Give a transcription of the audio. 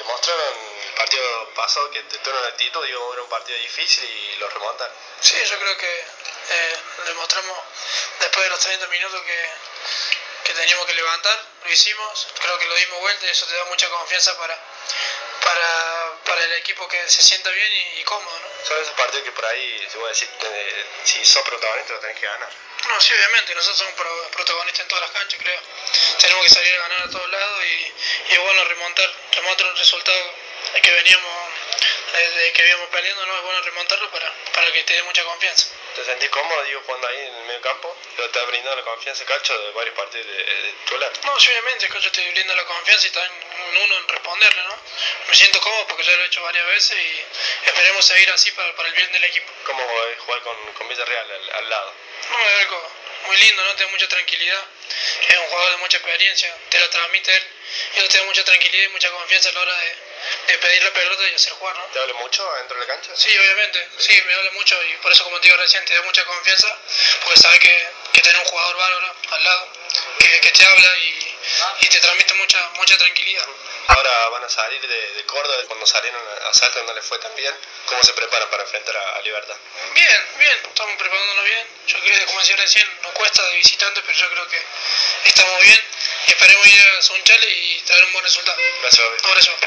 Demostraron el partido pasado que tuvieron actitud, digo, era un partido difícil y lo remontan. Sí, yo creo que demostramos después de los 30 minutos que teníamos que levantar, lo hicimos, creo que lo dimos vuelta y eso te da mucha confianza para el equipo que se sienta bien y cómodo, ¿no? Son esos partidos que por ahí, se puede decir, si sos protagonista lo tenés que ganar. No, sí, obviamente, nosotros somos protagonistas en todas las canchas, creo. Tenemos que salir a ganar a todos lados y es bueno remontar un resultado que veníamos, desde que íbamos perdiendo, ¿no? Es bueno remontarlo para que te dé mucha confianza. ¿Te sentís cómodo, digo, jugando ahí en el medio campo? ¿Te ha brindado la confianza Cacho de varios partidos de titular? No, sí, obviamente, el Cacho te brinda la confianza y está en uno en responderle, ¿no? Me siento cómodo porque ya lo he hecho varias veces y esperemos seguir así para el bien del equipo. ¿Cómo es jugar con Villarreal al lado? No, es algo muy lindo, ¿no? Te da mucha tranquilidad. Es un jugador de mucha experiencia, te la transmite él. Y eso te da mucha tranquilidad y mucha confianza a la hora de pedir la pelota y hacer jugar, ¿no? ¿Te habla mucho adentro de la cancha? Sí, obviamente, sí, me habla mucho y por eso, como te digo recién, te da mucha confianza porque sabes que tenés un jugador bárbaro al lado que te habla y te transmite mucha tranquilidad. Ahora van a salir de Córdoba, cuando salieron a Salta no les fue tan bien. ¿Cómo se preparan para enfrentar a Libertad? Bien, estamos preparándonos bien. Yo creo que, como decía recién, nos cuesta de visitante, pero yo creo que estamos bien y esperemos ir a Sunchales y traer un buen resultado. Gracias, Bobby. Abrazo.